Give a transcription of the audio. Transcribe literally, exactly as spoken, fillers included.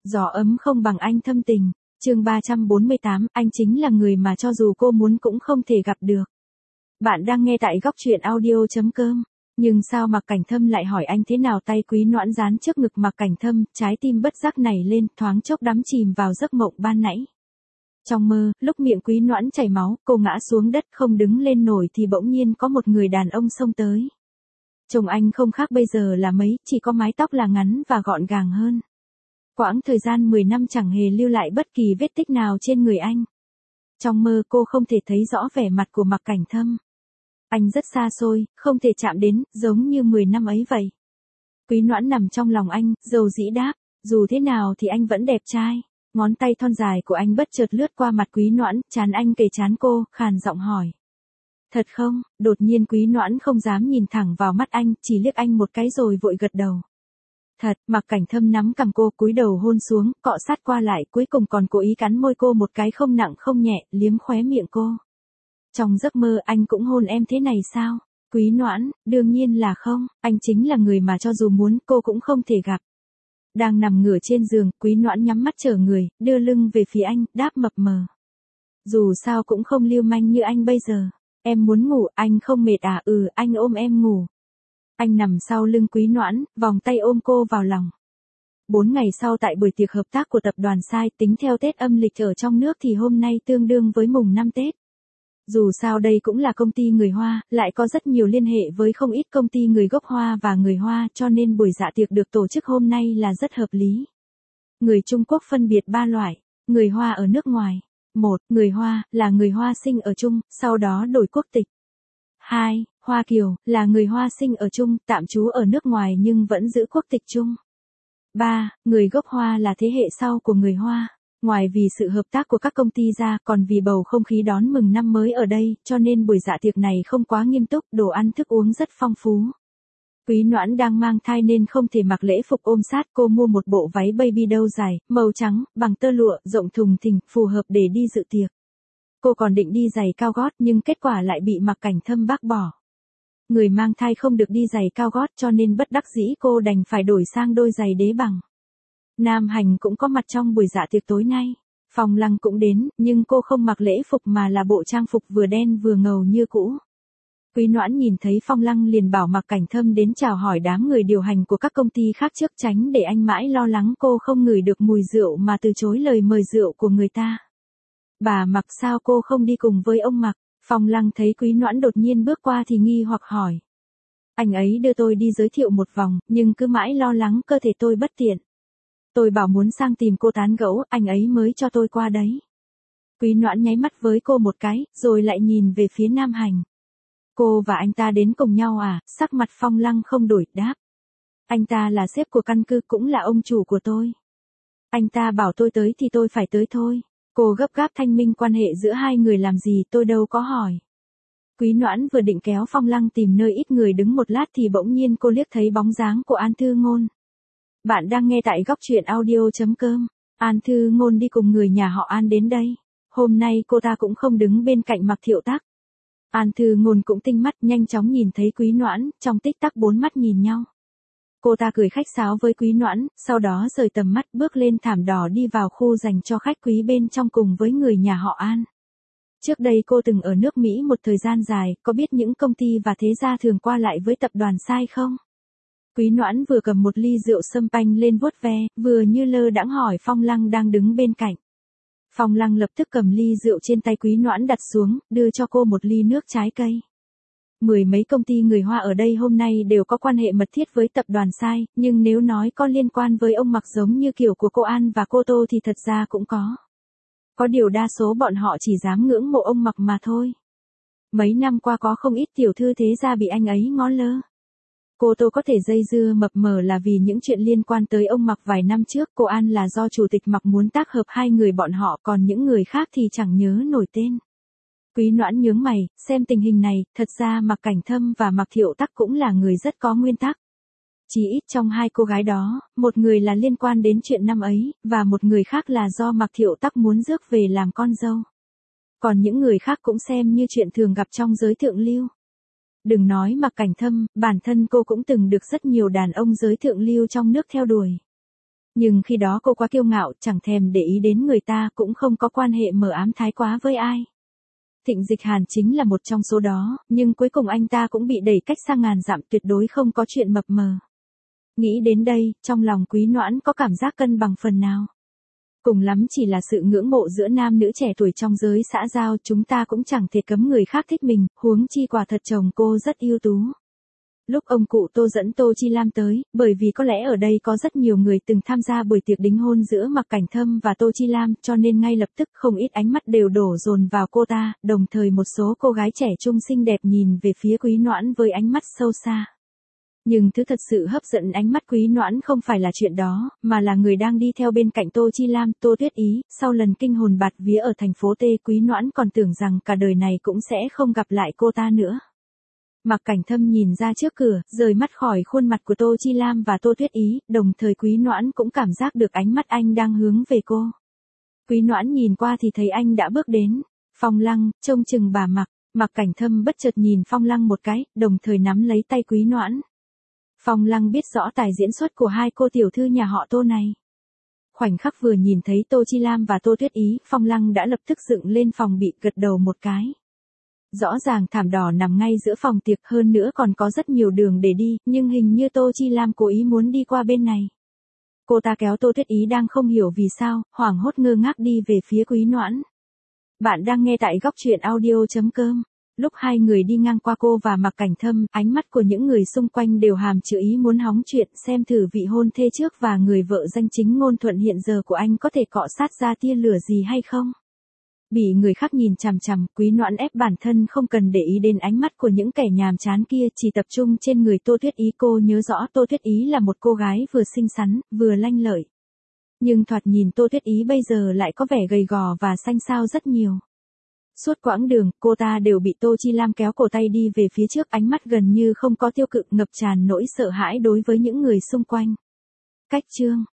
Gió ấm không bằng anh thâm tình. Chương ba trăm bốn mươi tám, anh chính là người mà cho dù cô muốn cũng không thể gặp được. Bạn đang nghe tại góc truyện audio chấm com. Nhưng sao Mạc Cảnh Thâm lại hỏi anh thế nào? Tay Quý Noãn dán trước ngực Mạc Cảnh Thâm, trái tim bất giác nảy lên, thoáng chốc đắm chìm vào giấc mộng ban nãy. Trong mơ, lúc miệng Quý Noãn chảy máu, cô ngã xuống đất không đứng lên nổi thì bỗng nhiên có một người đàn ông xông tới. Chồng anh không khác bây giờ là mấy, chỉ có mái tóc là ngắn và gọn gàng hơn. Quãng thời gian mười năm chẳng hề lưu lại bất kỳ vết tích nào trên người anh. Trong mơ cô không thể thấy rõ vẻ mặt của Mạc Cảnh Thâm. Anh rất xa xôi, không thể chạm đến, giống như mười năm ấy vậy. Quý Noãn nằm trong lòng anh, dầu dĩ đáp, dù thế nào thì anh vẫn đẹp trai. Ngón tay thon dài của anh bất chợt lướt qua mặt Quý Noãn, trán anh kề trán cô, khàn giọng hỏi. Thật không? Đột nhiên Quý Noãn không dám nhìn thẳng vào mắt anh, chỉ liếc anh một cái rồi vội gật đầu. Thật. Mạc Cảnh Thâm nắm cằm cô, cúi đầu hôn xuống, cọ sát qua lại, cuối cùng còn cố ý cắn môi cô một cái không nặng không nhẹ, liếm khóe miệng cô. Trong giấc mơ anh cũng hôn em thế này sao? Quý Noãn, đương nhiên là không, anh chính là người mà cho dù muốn cô cũng không thể gặp. Đang nằm ngửa trên giường, Quý Noãn nhắm mắt chờ người, đưa lưng về phía anh, đáp mập mờ. Dù sao cũng không lưu manh như anh bây giờ. Em muốn ngủ, anh không mệt à? Ừ, anh ôm em ngủ. Anh nằm sau lưng Quý Noãn, vòng tay ôm cô vào lòng. Bốn ngày sau tại buổi tiệc hợp tác của tập đoàn Sai, tính theo Tết âm lịch ở trong nước thì hôm nay tương đương với mùng năm Tết. Dù sao đây cũng là công ty người Hoa, lại có rất nhiều liên hệ với không ít công ty người gốc Hoa và người Hoa, cho nên buổi dạ tiệc được tổ chức hôm nay là rất hợp lý. Người Trung Quốc phân biệt ba loại, người Hoa ở nước ngoài. Một, người Hoa, là người Hoa sinh ở Trung, sau đó đổi quốc tịch. Hai, Hoa Kiều, là người Hoa sinh ở Trung, tạm trú ở nước ngoài nhưng vẫn giữ quốc tịch Trung. Ba, người gốc Hoa là thế hệ sau của người Hoa. Ngoài vì sự hợp tác của các công ty ra, còn vì bầu không khí đón mừng năm mới ở đây, cho nên buổi dạ tiệc này không quá nghiêm túc, đồ ăn thức uống rất phong phú. Quý Noãn đang mang thai nên không thể mặc lễ phục ôm sát, cô mua một bộ váy baby doll dài, màu trắng, bằng tơ lụa, rộng thùng thình, phù hợp để đi dự tiệc. Cô còn định đi giày cao gót nhưng kết quả lại bị Mạc Cảnh Thâm bác bỏ. Người mang thai không được đi giày cao gót cho nên bất đắc dĩ cô đành phải đổi sang đôi giày đế bằng. Nam Hành cũng có mặt trong buổi dạ tiệc tối nay. Phong Lăng cũng đến, nhưng cô không mặc lễ phục mà là bộ trang phục vừa đen vừa ngầu như cũ. Quý Noãn nhìn thấy Phong Lăng liền bảo Mạc Cảnh Thâm đến chào hỏi đám người điều hành của các công ty khác trước, tránh để anh mãi lo lắng cô không ngửi được mùi rượu mà từ chối lời mời rượu của người ta. Bà Mạc, sao cô không đi cùng với ông Mạc? Phong Lăng thấy Quý Noãn đột nhiên bước qua thì nghi hoặc hỏi. Anh ấy đưa tôi đi giới thiệu một vòng, nhưng cứ mãi lo lắng cơ thể tôi bất tiện. Tôi bảo muốn sang tìm cô tán gẫu, anh ấy mới cho tôi qua đấy. Quý Noãn nháy mắt với cô một cái, rồi lại nhìn về phía Nam Hành. Cô và anh ta đến cùng nhau à? Sắc mặt Phong Lăng không đổi, đáp. Anh ta là sếp của căn cứ, cũng là ông chủ của tôi. Anh ta bảo tôi tới thì tôi phải tới thôi. Cô gấp gáp thanh minh quan hệ giữa hai người làm gì, tôi đâu có hỏi. Quý Noãn vừa định kéo Phong Lăng tìm nơi ít người đứng một lát thì bỗng nhiên cô liếc thấy bóng dáng của An Thư Ngôn. Bạn đang nghe tại góc truyện audio chấm com. An Thư Ngôn đi cùng người nhà họ An đến đây. Hôm nay cô ta cũng không đứng bên cạnh Mạc Thiệu Tắc. An Thư Ngôn cũng tinh mắt, nhanh chóng nhìn thấy Quý Noãn, trong tích tắc bốn mắt nhìn nhau. Cô ta cười khách sáo với Quý Noãn, sau đó rời tầm mắt bước lên thảm đỏ đi vào khu dành cho khách quý bên trong cùng với người nhà họ An. Trước đây cô từng ở nước Mỹ một thời gian dài, có biết những công ty và thế gia thường qua lại với tập đoàn Sai không? Quý Noãn vừa cầm một ly rượu sâm panh lên vuốt ve, vừa như lơ đãng hỏi Phong Lăng đang đứng bên cạnh. Phong Lăng lập tức cầm ly rượu trên tay Quý Noãn đặt xuống, đưa cho cô một ly nước trái cây. Mười mấy công ty người Hoa ở đây hôm nay đều có quan hệ mật thiết với tập đoàn Sai, nhưng nếu nói có liên quan với ông Mạc giống như kiểu của cô An và cô Tô thì thật ra cũng có. Có điều đa số bọn họ chỉ dám ngưỡng mộ ông Mạc mà thôi. Mấy năm qua có không ít tiểu thư thế gia bị anh ấy ngó lơ. Cô Tô có thể dây dưa mập mờ là vì những chuyện liên quan tới ông Mạc vài năm trước, cô An là do chủ tịch Mạc muốn tác hợp hai người bọn họ, còn những người khác thì chẳng nhớ nổi tên. Quý Noãn nhướng mày, xem tình hình này, thật ra Mạc Cảnh Thâm và Mạc Thiệu Tắc cũng là người rất có nguyên tắc. Chỉ ít trong hai cô gái đó, một người là liên quan đến chuyện năm ấy, và một người khác là do Mạc Thiệu Tắc muốn rước về làm con dâu. Còn những người khác cũng xem như chuyện thường gặp trong giới thượng lưu. Đừng nói Mạc Cảnh Thâm, bản thân cô cũng từng được rất nhiều đàn ông giới thượng lưu trong nước theo đuổi. Nhưng khi đó cô quá kiêu ngạo, chẳng thèm để ý đến người ta, cũng không có quan hệ mờ ám thái quá với ai. Thịnh Dịch Hàn chính là một trong số đó, nhưng cuối cùng anh ta cũng bị đẩy cách xa ngàn dặm, tuyệt đối không có chuyện mập mờ. Nghĩ đến đây, trong lòng Quý Noãn có cảm giác cân bằng phần nào. Cùng lắm chỉ là sự ngưỡng mộ giữa nam nữ trẻ tuổi trong giới xã giao, chúng ta cũng chẳng thể cấm người khác thích mình, huống chi quả thật chồng cô rất ưu tú. Lúc ông cụ Tô dẫn Tô Chi Lam tới, bởi vì có lẽ ở đây có rất nhiều người từng tham gia buổi tiệc đính hôn giữa Mạc Cảnh Thâm và Tô Chi Lam, cho nên ngay lập tức không ít ánh mắt đều đổ dồn vào cô ta, đồng thời một số cô gái trẻ trung xinh đẹp nhìn về phía Quý Noãn với ánh mắt sâu xa. Nhưng thứ thật sự hấp dẫn ánh mắt Quý Noãn không phải là chuyện đó, mà là người đang đi theo bên cạnh Tô Chi Lam, Tô Tuyết Ý. Sau lần kinh hồn bạt vía ở thành phố T, Quý Noãn còn tưởng rằng cả đời này cũng sẽ không gặp lại cô ta nữa. Mạc Cảnh Thâm nhìn ra trước cửa, rời mắt khỏi khuôn mặt của Tô Chi Lam và Tô Tuyết Ý, đồng thời Quý Noãn cũng cảm giác được ánh mắt anh đang hướng về cô. Quý Noãn nhìn qua thì thấy anh đã bước đến. Phong Lăng, trông chừng bà Mạc. Mạc Cảnh Thâm bất chợt nhìn Phong Lăng một cái, đồng thời nắm lấy tay Quý Noãn. Phong Lăng biết rõ tài diễn xuất của hai cô tiểu thư nhà họ Tô này. Khoảnh khắc vừa nhìn thấy Tô Chi Lam và Tô Tuyết Ý, Phong Lăng đã lập tức dựng lên phòng bị, gật đầu một cái. Rõ ràng thảm đỏ nằm ngay giữa phòng tiệc, hơn nữa còn có rất nhiều đường để đi, nhưng hình như Tô Chi Lam cố ý muốn đi qua bên này. Cô ta kéo Tô Tuyết Ý đang không hiểu vì sao, hoảng hốt ngơ ngác đi về phía Quý Noãn. Bạn đang nghe tại góc truyện audio chấm com. Lúc hai người đi ngang qua cô và Mạc Cảnh Thâm, ánh mắt của những người xung quanh đều hàm chứa ý muốn hóng chuyện, xem thử vị hôn thê trước và người vợ danh chính ngôn thuận hiện giờ của anh có thể cọ sát ra tia lửa gì hay không. Bị người khác nhìn chằm chằm, Quý Noãn ép bản thân không cần để ý đến ánh mắt của những kẻ nhàm chán kia, chỉ tập trung trên người Tô Tuyết Ý. Cô nhớ rõ Tô Tuyết Ý là một cô gái vừa xinh xắn, vừa lanh lợi. Nhưng thoạt nhìn Tô Tuyết Ý bây giờ lại có vẻ gầy gò và xanh xao rất nhiều. Suốt quãng đường, cô ta đều bị Tô Chi Lam kéo cổ tay đi về phía trước, ánh mắt gần như không có tiêu cự, ngập tràn nỗi sợ hãi đối với những người xung quanh. Cách chương